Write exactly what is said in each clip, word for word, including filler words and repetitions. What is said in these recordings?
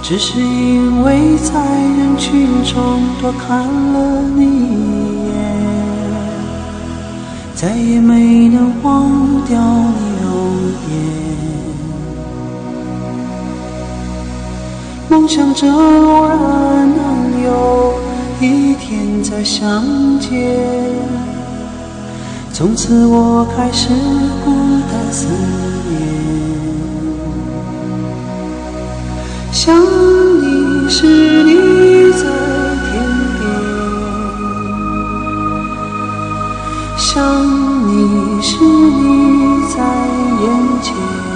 只是因为在人群中多看了你一眼，再也没能忘掉你容颜。梦想着偶然能有一天再相见，从此我开始孤单思念。想你时你在天边，想你时你在眼前，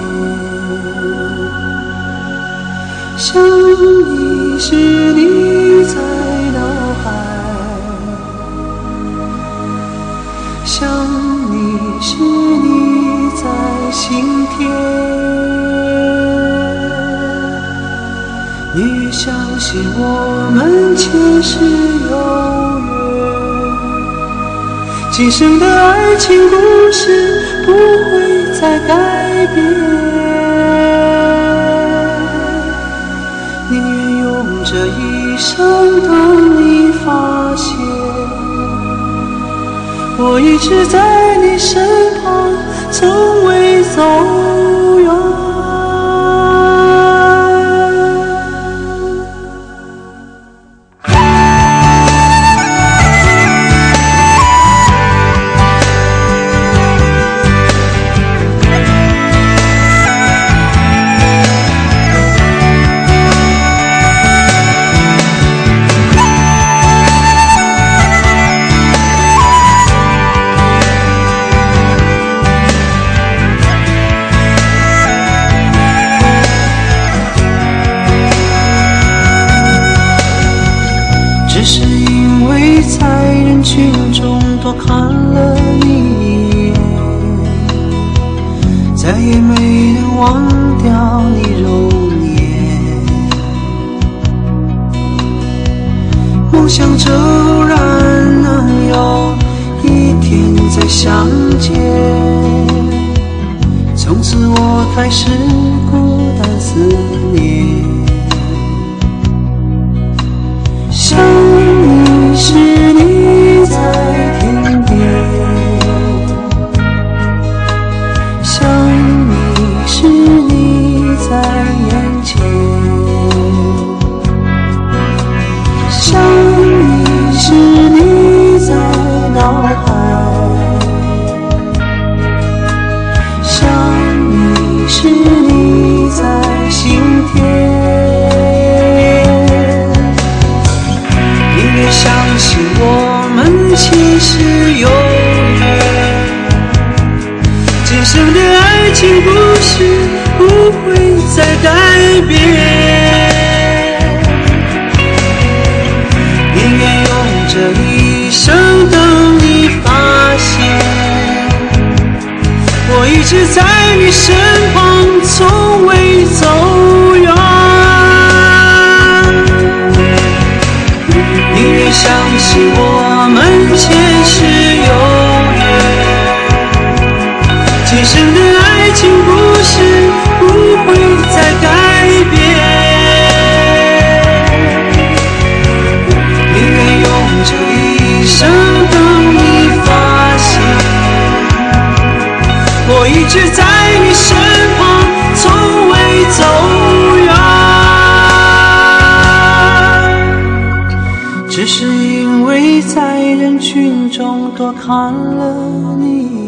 想你时你在脑海，想你时你在心田。你越相信我们前世有缘，今生的爱情故事不会再改变。宁愿用这一生等你发现，我一直在你身旁，从未走远。只是因为在人群中多看了你一眼，再也没能忘掉你容颜。梦想着偶然能有一天再相见，从此我开始孤单思念。想你时你在天边，想你时你在眼前，想你时你在脑海，想你时你在心田。相信我们前世有缘，今生的爱情故事不会再改变。宁愿用这一生等你发现，我一直在你身旁，从未走远。相信我们前世有缘，今生的爱情故事不会再改变。宁愿用这一生等你发现，我一直在你身旁，从未走远。只是因为在人群中多看了你